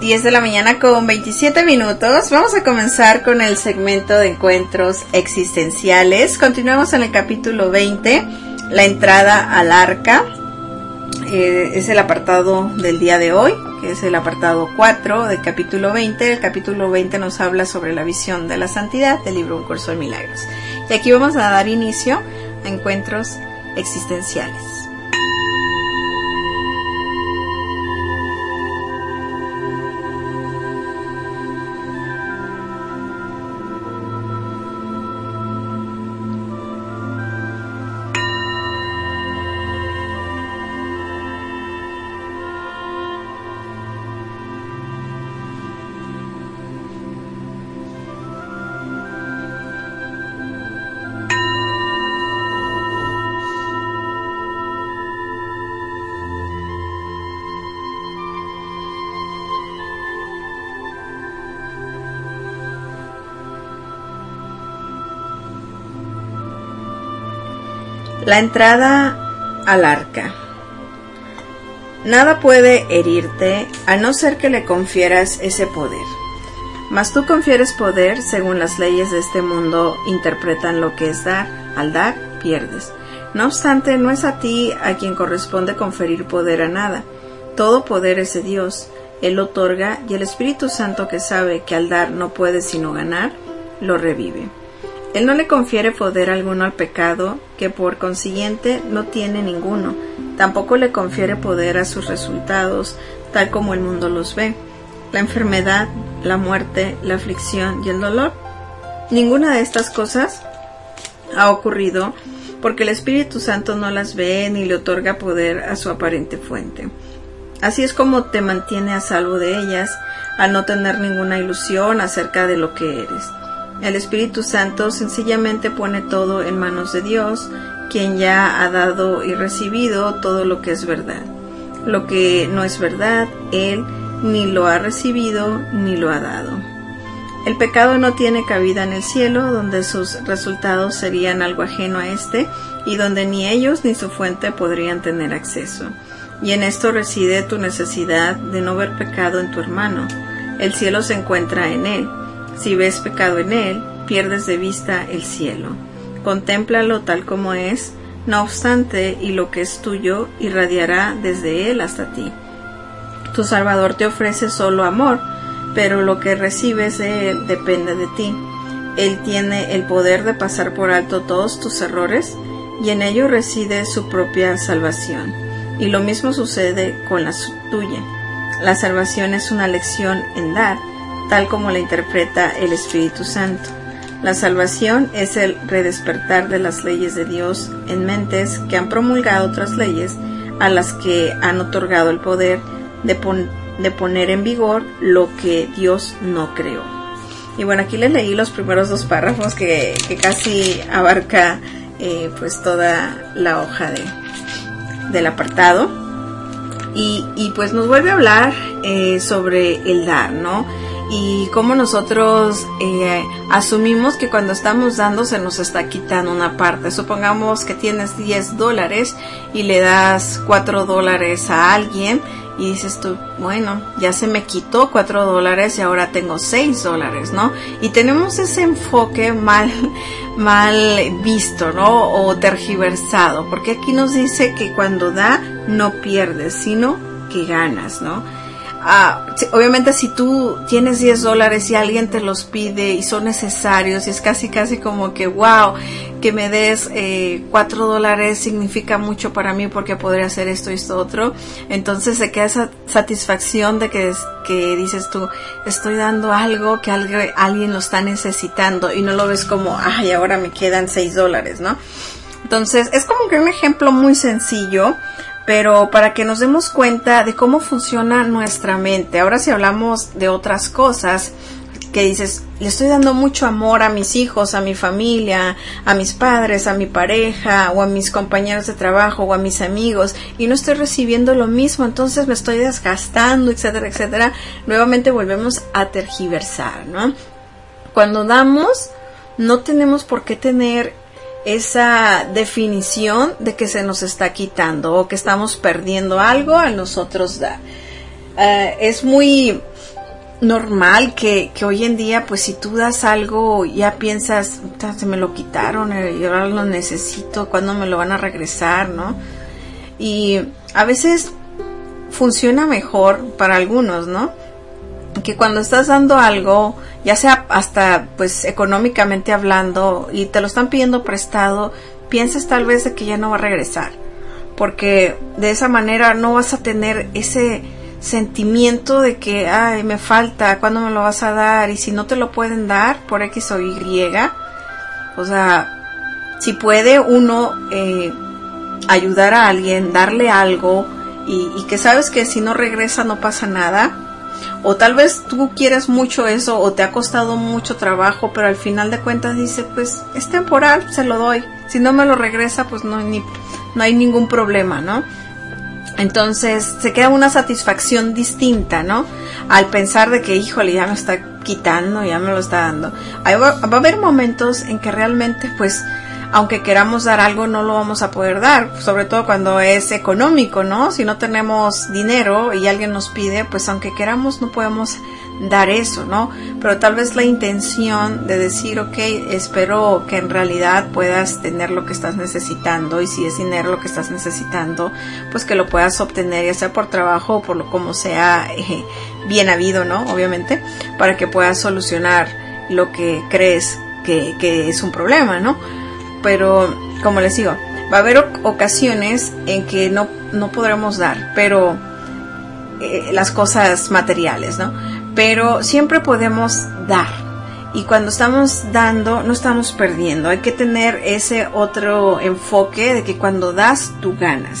10 de la mañana con 27 minutos. Vamos a comenzar con el segmento de encuentros existenciales. Continuamos en el capítulo 20, la entrada al arca. Es el apartado del día de hoy, que es el apartado 4 del capítulo 20. El capítulo 20 nos habla sobre la visión de la santidad del libro Un Curso de Milagros. Y aquí vamos a dar inicio a encuentros existenciales. La entrada al arca. Nada puede herirte a no ser que le confieras ese poder. Mas tú confieres poder según las leyes de este mundo interpretan lo que es dar. Al dar, pierdes. No obstante, no es a ti a quien corresponde conferir poder a nada. Todo poder es de Dios. Él lo otorga y el Espíritu Santo, que sabe que al dar no puede sino ganar, lo revive. Él no le confiere poder alguno al pecado, que por consiguiente no tiene ninguno. Tampoco le confiere poder a sus resultados, tal como el mundo los ve: la enfermedad, la muerte, la aflicción y el dolor. Ninguna de estas cosas ha ocurrido porque el Espíritu Santo no las ve ni le otorga poder a su aparente fuente. Así es como te mantiene a salvo de ellas, al no tener ninguna ilusión acerca de lo que eres. El Espíritu Santo sencillamente pone todo en manos de Dios, quien ya ha dado y recibido todo lo que es verdad. Lo que no es verdad, Él ni lo ha recibido ni lo ha dado. El pecado no tiene cabida en el cielo, donde sus resultados serían algo ajeno a éste, y donde ni ellos ni su fuente podrían tener acceso. Y en esto reside tu necesidad de no ver pecado en tu hermano. El cielo se encuentra en él. Si ves pecado en él, pierdes de vista el cielo. Contémplalo tal como es, no obstante, y lo que es tuyo irradiará desde él hasta ti. Tu Salvador te ofrece solo amor, pero lo que recibes de él depende de ti. Él tiene el poder de pasar por alto todos tus errores, y en ello reside su propia salvación. Y lo mismo sucede con la tuya. La salvación es una lección en dar, tal como la interpreta el Espíritu Santo. La salvación es el redespertar de las leyes de Dios en mentes que han promulgado otras leyes, a las que han otorgado el poder de poner en vigor lo que Dios no creó. Y bueno, aquí les leí los primeros dos párrafos que casi abarca pues toda la hoja del apartado. Y pues nos vuelve a hablar sobre el dar, ¿no? Y cómo nosotros asumimos que cuando estamos dando se nos está quitando una parte. Supongamos que tienes $10 y le das $4 a alguien y dices tú, bueno, ya se me quitó $4 y ahora tengo $6, ¿no? Y tenemos ese enfoque mal visto, ¿no? O tergiversado, porque aquí nos dice que cuando da no pierdes, sino que ganas, ¿no? Obviamente si tú tienes $10 y alguien te los pide y son necesarios y es casi como que wow, que me des $4 significa mucho para mí porque podría hacer esto y esto otro, entonces se queda esa satisfacción de que dices tú, estoy dando algo que alguien lo está necesitando y no lo ves como, ay, ahora me quedan $6, ¿no? Entonces es como que un ejemplo muy sencillo, pero para que nos demos cuenta de cómo funciona nuestra mente. Ahora si hablamos de otras cosas, que dices, le estoy dando mucho amor a mis hijos, a mi familia, a mis padres, a mi pareja, o a mis compañeros de trabajo, o a mis amigos, y no estoy recibiendo lo mismo, entonces me estoy desgastando, etcétera, etcétera. Nuevamente volvemos a tergiversar, ¿no? Cuando damos, no tenemos por qué tener esa definición de que se nos está quitando o que estamos perdiendo algo al nosotros dar. Es muy normal que hoy en día, pues si tú das algo, ya piensas, se me lo quitaron y ahora lo necesito, ¿cuándo me lo van a regresar, no? Y a veces funciona mejor para algunos, ¿no? Que cuando estás dando algo, ya sea hasta pues económicamente hablando, y te lo están pidiendo prestado, piensas tal vez de que ya no va a regresar, porque de esa manera no vas a tener ese sentimiento de que, ay, me falta, ¿cuándo me lo vas a dar? Y si no te lo pueden dar por X o Y, o sea, si puede uno ayudar a alguien, darle algo, y que sabes que si no regresa no pasa nada, o tal vez tú quieres mucho eso, o te ha costado mucho trabajo, pero al final de cuentas dice, pues es temporal, se lo doy, si no me lo regresa, pues no hay ningún problema, ¿no? Entonces se queda una satisfacción distinta, ¿no? Al pensar de que, híjole, ya me está quitando, ya me lo está dando. Va a haber momentos en que realmente, pues, aunque queramos dar algo, no lo vamos a poder dar, sobre todo cuando es económico, ¿no? Si no tenemos dinero y alguien nos pide, pues aunque queramos no podemos dar eso, ¿no? Pero tal vez la intención de decir, ok, espero que en realidad puedas tener lo que estás necesitando, y si es dinero lo que estás necesitando, pues que lo puedas obtener, ya sea por trabajo o por lo como sea, bien habido, ¿no? Obviamente, para que puedas solucionar lo que crees que es un problema, ¿no? Pero, como les digo, va a haber ocasiones en que no podremos dar, pero las cosas materiales, ¿no? Pero siempre podemos dar. Y cuando estamos dando, no estamos perdiendo. Hay que tener ese otro enfoque de que cuando das, tú ganas.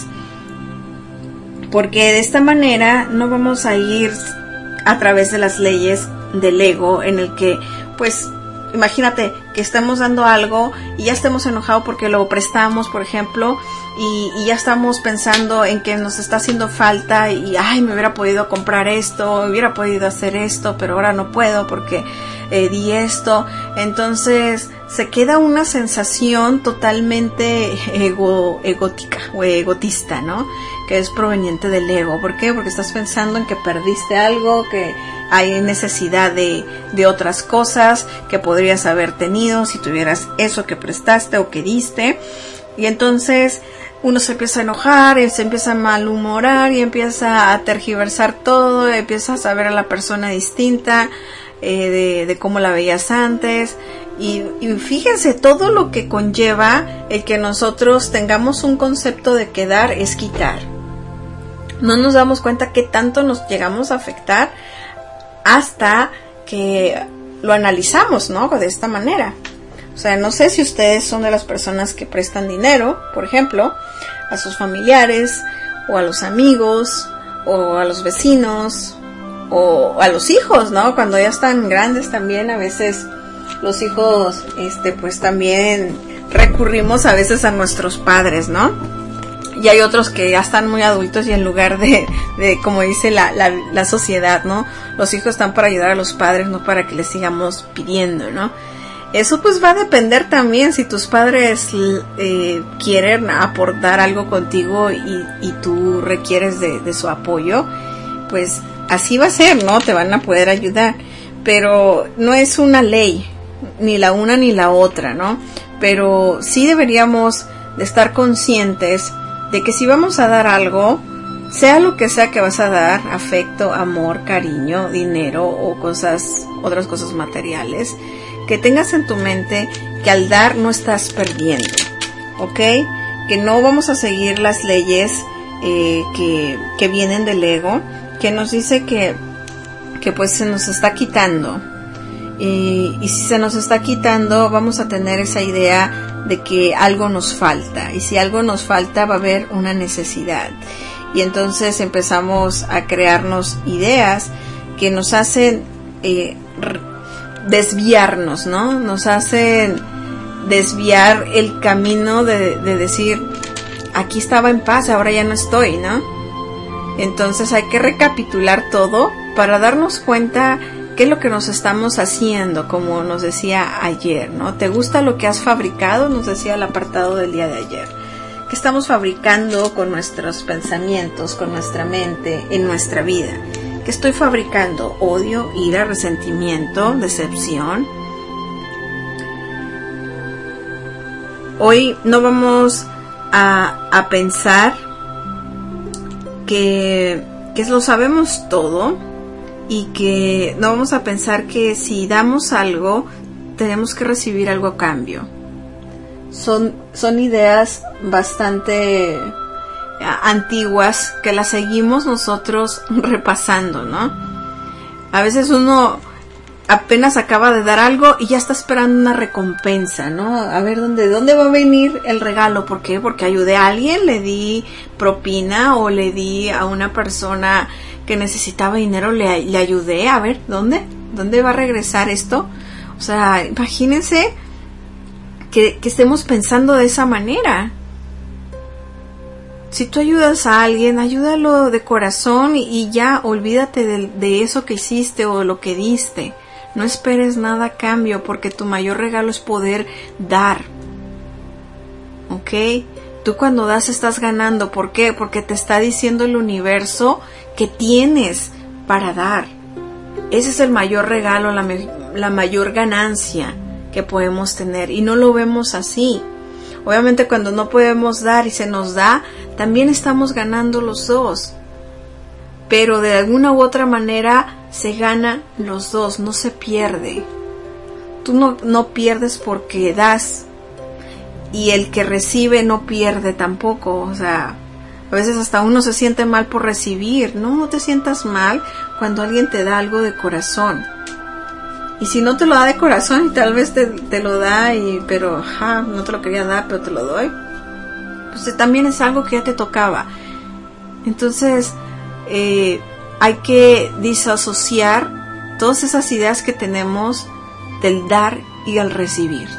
Porque de esta manera no vamos a ir a través de las leyes del ego, en el que, pues, imagínate que estamos dando algo y ya estemos enojados porque lo prestamos, por ejemplo, y ya estamos pensando en que nos está haciendo falta y, ay, me hubiera podido comprar esto, hubiera podido hacer esto, pero ahora no puedo porque di esto. Entonces se queda una sensación totalmente egótica o egotista, ¿no? Que es proveniente del ego. ¿Por qué? Porque estás pensando en que perdiste algo, que hay necesidad de otras cosas que podrías haber tenido si tuvieras eso que prestaste o que diste. Y entonces uno se empieza a enojar, se empieza a malhumorar y empieza a tergiversar todo, empiezas a ver a la persona distinta de cómo la veías antes. Y fíjense todo lo que conlleva el que nosotros tengamos un concepto de que dar es quitar. No nos damos cuenta qué tanto nos llegamos a afectar hasta que lo analizamos, ¿no? De esta manera. O sea, no sé si ustedes son de las personas que prestan dinero, por ejemplo, a sus familiares, o a los amigos, o a los vecinos, o a los hijos, ¿no? Cuando ya están grandes también, a veces los hijos, pues también recurrimos a veces a nuestros padres, ¿no? Y hay otros que ya están muy adultos y en lugar de como dice la sociedad, ¿no? Los hijos están para ayudar a los padres, no para que les sigamos pidiendo, ¿no? Eso pues va a depender también si tus padres quieren aportar algo contigo y tú requieres de su apoyo, pues así va a ser, ¿no? Te van a poder ayudar, pero no es una ley, ni la una ni la otra, ¿no? Pero sí deberíamos de estar conscientes de que si vamos a dar algo, sea lo que sea que vas a dar, afecto, amor, cariño, dinero o otras cosas materiales, que tengas en tu mente que al dar no estás perdiendo, ¿ok? Que no vamos a seguir las leyes que vienen del ego, que nos dice que pues se nos está quitando. Y si se nos está quitando, vamos a tener esa idea de que algo nos falta. Y si algo nos falta, va a haber una necesidad. Y entonces empezamos a crearnos ideas que nos hacen desviarnos, ¿no? Nos hacen desviar el camino de decir, aquí estaba en paz, ahora ya no estoy, ¿no? Entonces hay que recapitular todo para darnos cuenta qué es lo que nos estamos haciendo, como nos decía ayer, ¿no? ¿Te gusta lo que has fabricado? Nos decía el apartado del día de ayer. ¿Qué estamos fabricando con nuestros pensamientos, con nuestra mente, en nuestra vida? ¿Qué estoy fabricando? Odio, ira, resentimiento, decepción. Hoy no vamos a pensar que lo sabemos todo y que no vamos a pensar que si damos algo tenemos que recibir algo a cambio. Son ideas bastante antiguas que las seguimos nosotros repasando, ¿no? A veces uno apenas acaba de dar algo y ya está esperando una recompensa, ¿no? A ver, ¿dónde va a venir el regalo? ¿Por qué? Porque ayudé a alguien, le di propina o le di a una persona que necesitaba dinero, le ayudé. A ver, ¿dónde va a regresar esto? O sea, imagínense que estemos pensando de esa manera. Si tú ayudas a alguien, ayúdalo de corazón y ya olvídate de eso que hiciste o lo que diste. No esperes nada a cambio, porque tu mayor regalo es poder dar. ¿Ok? Tú cuando das estás ganando. ¿Por qué? Porque te está diciendo el universo que tienes para dar. Ese es el mayor regalo, la mayor ganancia que podemos tener. Y no lo vemos así. Obviamente cuando no podemos dar y se nos da, también estamos ganando los dos. Pero de alguna u otra manera se ganan los dos, no se pierde. Tú no pierdes porque das, y el que recibe no pierde tampoco. O sea, a veces hasta uno se siente mal por recibir. No te sientas mal cuando alguien te da algo de corazón. Y si no te lo da de corazón y tal vez te lo da, pero no te lo quería dar, pero te lo doy, pues también es algo que ya te tocaba. Entonces hay que disasociar todas esas ideas que tenemos del dar y el recibir.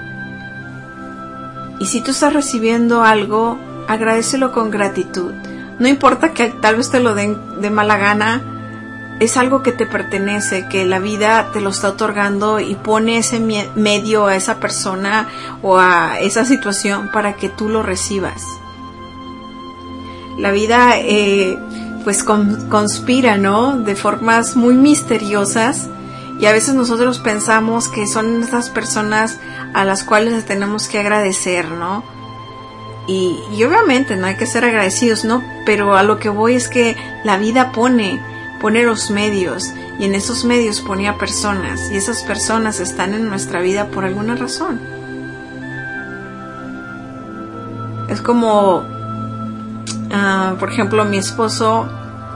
Y si tú estás recibiendo algo, agradécelo con gratitud. No importa que tal vez te lo den de mala gana, es algo que te pertenece, que la vida te lo está otorgando y pone ese medio a esa persona o a esa situación para que tú lo recibas. La vida pues conspira, ¿no? De formas muy misteriosas, y a veces nosotros pensamos que son esas personas a las cuales les tenemos que agradecer, ¿no? Y obviamente no hay que ser agradecidos, ¿no? Pero a lo que voy es que la vida pone los medios, y en esos medios pone a personas, y esas personas están en nuestra vida por alguna razón. Es como por ejemplo, mi esposo,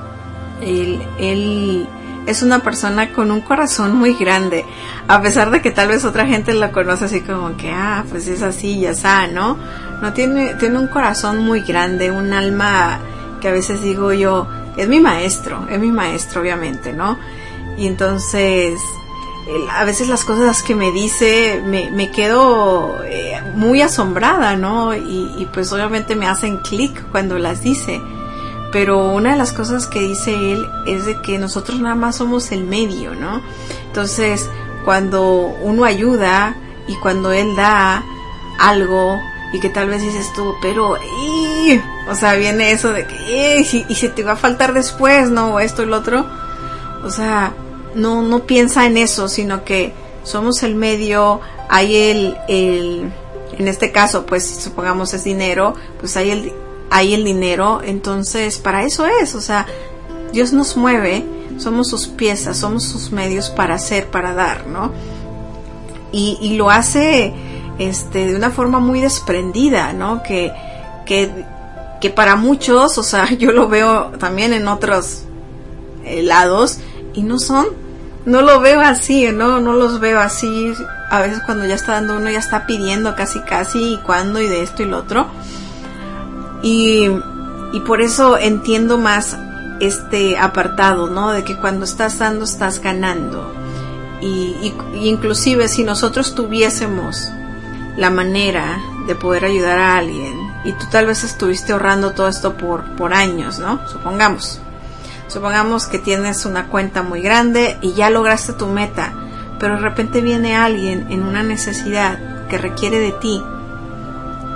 él es una persona con un corazón muy grande, a pesar de que tal vez otra gente lo conoce así como que, pues es así, ya está, ¿no? No, tiene un corazón muy grande, un alma que a veces digo yo, es mi maestro, obviamente, ¿no? Y entonces, a veces las cosas que me dice, me quedo muy asombrada, ¿no? Y pues obviamente me hacen clic cuando las dice. Pero una de las cosas que dice él es de que nosotros nada más somos el medio, ¿no? Entonces, cuando uno ayuda y cuando él da algo, y que tal vez dices tú, pero o sea, viene eso de que y se te va a faltar después, ¿no? O esto y lo otro. O sea, no piensa en eso, sino que somos el medio. Hay en este caso, pues supongamos es dinero, pues hay el dinero. Entonces para eso es, o sea, Dios nos mueve, somos sus piezas, somos sus medios para hacer, para dar, ¿no? Y lo hace de una forma muy desprendida, ¿no? Que para muchos, o sea, yo lo veo también en otros lados, y no lo veo así, no los veo así. A veces cuando ya está dando, uno ya está pidiendo casi, y cuándo, y de esto y lo otro. Y por eso entiendo más este apartado, ¿no? De que cuando estás dando, estás ganando. Y inclusive si nosotros tuviésemos la manera de poder ayudar a alguien, y tú tal vez estuviste ahorrando todo esto por años, ¿no? Supongamos que tienes una cuenta muy grande y ya lograste tu meta, pero de repente viene alguien en una necesidad que requiere de ti,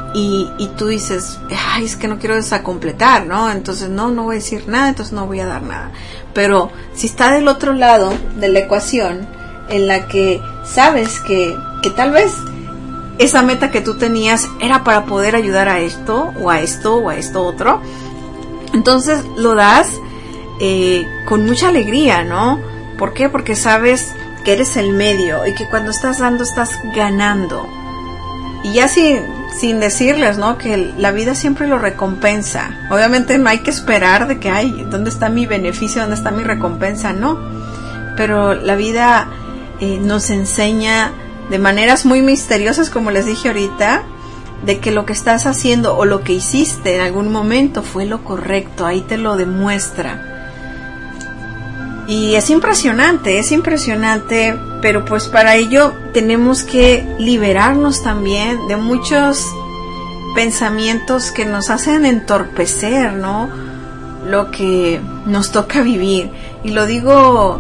y tú dices, ay, es que no quiero desacompletar, ¿no? Entonces no voy a decir nada, entonces no voy a dar nada. Pero si está del otro lado de la ecuación, en la que sabes que tal vez esa meta que tú tenías era para poder ayudar a esto, o a esto, o a esto otro, entonces lo das con mucha alegría, ¿no? ¿Por qué? Porque sabes que eres el medio y que cuando estás dando estás ganando. Y ya sin decirles, ¿no? Que la vida siempre lo recompensa. Obviamente no hay que esperar de que, ay, ¿dónde está mi beneficio? ¿Dónde está mi recompensa? No. Pero la vida nos enseña de maneras muy misteriosas, como les dije ahorita, de que lo que estás haciendo o lo que hiciste en algún momento fue lo correcto. Ahí te lo demuestra. Y es impresionante, pero pues para ello tenemos que liberarnos también de muchos pensamientos que nos hacen entorpecer, ¿no? Lo que nos toca vivir. Y lo digo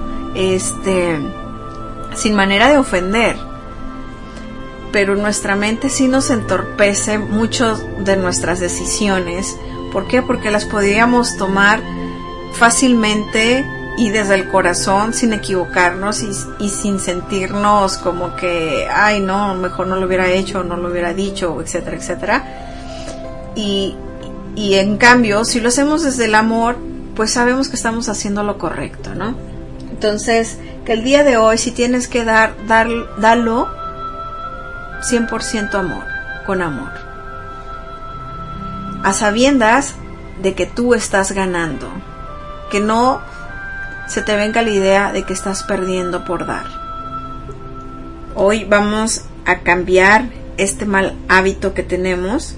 sin manera de ofender, pero nuestra mente sí nos entorpece mucho de nuestras decisiones. ¿Por qué? Porque las podríamos tomar fácilmente y desde el corazón, sin equivocarnos y sin sentirnos como que, ay no, mejor no lo hubiera hecho, no lo hubiera dicho, etcétera, etcétera. Y en cambio, si lo hacemos desde el amor, pues sabemos que estamos haciendo lo correcto, ¿no? Entonces, que el día de hoy, si tienes que darlo 100% amor, con amor, a sabiendas de que tú estás ganando, que no se te venga la idea de que estás perdiendo por dar. Hoy vamos a cambiar este mal hábito que tenemos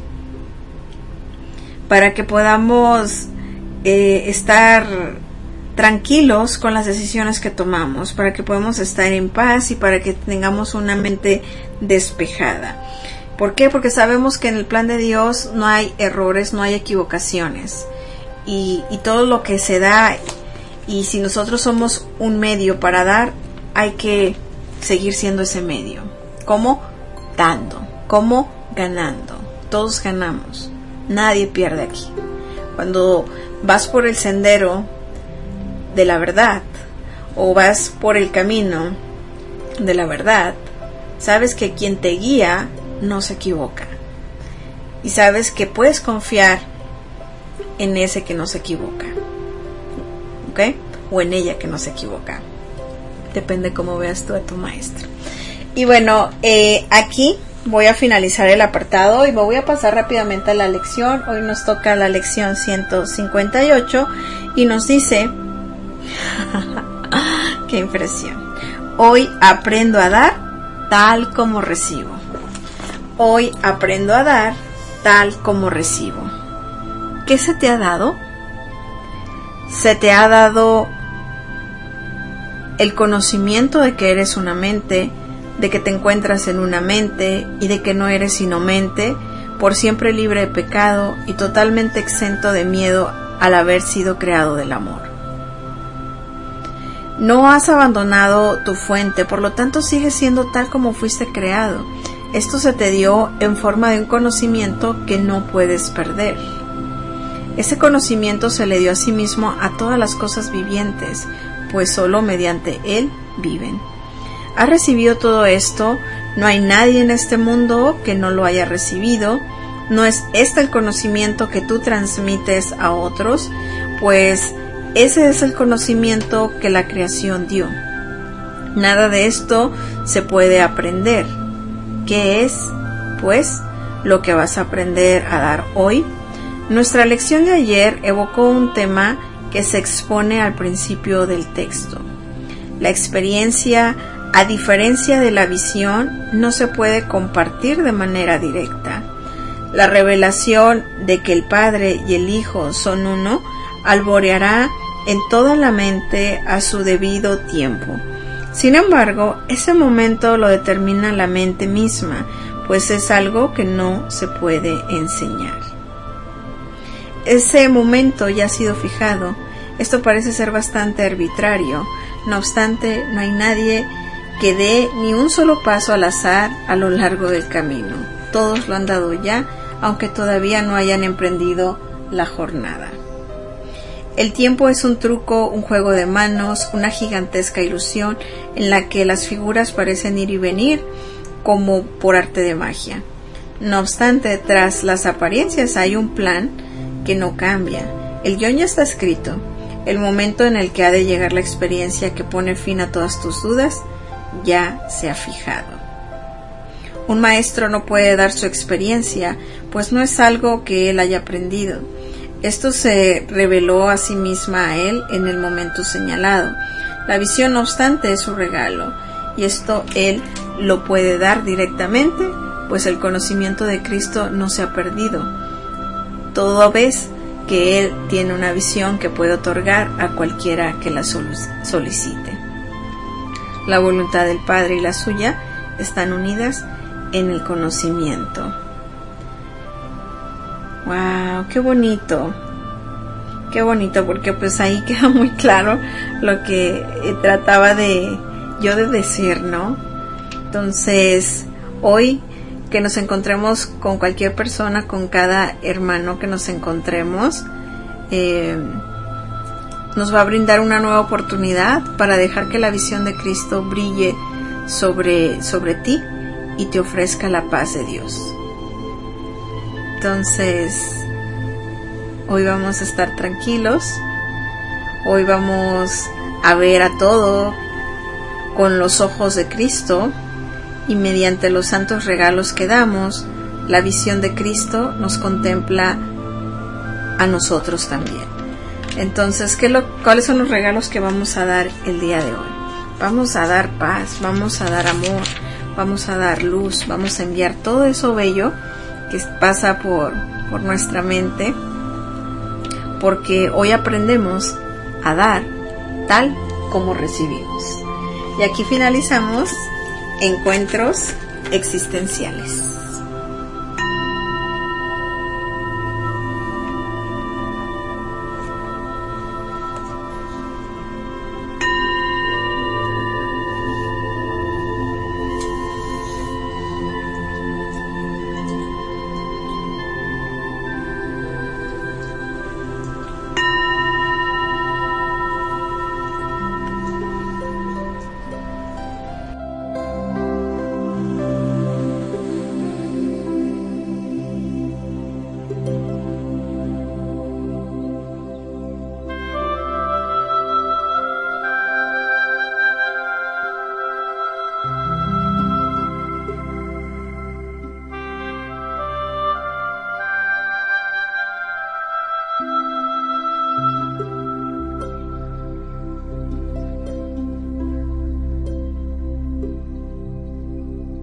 para que podamos estar tranquilos con las decisiones que tomamos, para que podamos estar en paz y para que tengamos una mente despejada. ¿Por qué? Porque sabemos que en el plan de Dios no hay errores, no hay equivocaciones, y todo lo que se da. Y si nosotros somos un medio para dar, hay que seguir siendo ese medio. ¿Cómo? Dando. ¿Cómo? Ganando. Todos ganamos. Nadie pierde aquí. Cuando vas por el sendero de la verdad o vas por el camino de la verdad, sabes que quien te guía no se equivoca. Y sabes que puedes confiar en ese que no se equivoca. ¿Ok? O en ella que no se equivoca. Depende cómo veas tú a tu maestro. Y bueno, aquí voy a finalizar el apartado y me voy a pasar rápidamente a la lección. Hoy nos toca la lección 158 y nos dice, qué impresión, hoy aprendo a dar tal como recibo. Hoy aprendo a dar tal como recibo. ¿Qué se te ha dado? Se te ha dado el conocimiento de que eres una mente, de que te encuentras en una mente y de que no eres sino mente, por siempre libre de pecado y totalmente exento de miedo al haber sido creado del amor. No has abandonado tu fuente, por lo tanto sigues siendo tal como fuiste creado. Esto se te dio en forma de un conocimiento que no puedes perder. Ese conocimiento se le dio a sí mismo a todas las cosas vivientes, pues solo mediante él viven. Has recibido todo esto, no hay nadie en este mundo que no lo haya recibido. No es este el conocimiento que tú transmites a otros, pues ese es el conocimiento que la creación dio. Nada de esto se puede aprender. ¿Qué es, pues, lo que vas a aprender a dar hoy? Nuestra lección de ayer evocó un tema que se expone al principio del texto. La experiencia, a diferencia de la visión, no se puede compartir de manera directa. La revelación de que el Padre y el Hijo son uno alboreará en toda la mente a su debido tiempo. Sin embargo, ese momento lo determina la mente misma, pues es algo que no se puede enseñar. Ese momento ya ha sido fijado. Esto parece ser bastante arbitrario. No obstante, no hay nadie que dé ni un solo paso al azar a lo largo del camino. Todos lo han dado ya aunque todavía no hayan emprendido la jornada. El tiempo es un truco, un juego de manos, una gigantesca ilusión en la que las figuras parecen ir y venir como por arte de magia. No obstante, tras las apariencias hay un plan que no cambia. El guión ya está escrito. El momento en el que ha de llegar la experiencia que pone fin a todas tus dudas ya se ha fijado. Un maestro no puede dar su experiencia, pues no es algo que él haya aprendido. Esto se reveló a sí misma a él en el momento señalado. La visión, no obstante, es su regalo, y esto él lo puede dar directamente, pues el conocimiento de Cristo no se ha perdido. Toda vez que él tiene una visión que puede otorgar a cualquiera que la solicite. La voluntad del Padre y la suya están unidas en el conocimiento. ¡Wow! ¡Qué bonito! ¡Qué bonito! Porque pues ahí queda muy claro lo que trataba de decir, ¿no? Entonces, hoy que nos encontremos con cualquier persona, con cada hermano que nos encontremos, nos va a brindar una nueva oportunidad para dejar que la visión de Cristo brille sobre ti y te ofrezca la paz de Dios. Entonces, hoy vamos a estar tranquilos, hoy vamos a ver a todo con los ojos de Cristo, y mediante los santos regalos que damos, la visión de Cristo nos contempla a nosotros también. Entonces, ¿cuáles son los regalos que vamos a dar el día de hoy? Vamos a dar paz, vamos a dar amor, vamos a dar luz, vamos a enviar todo eso bello que pasa por nuestra mente, porque hoy aprendemos a dar tal como recibimos. Y aquí finalizamos Encuentros Existenciales.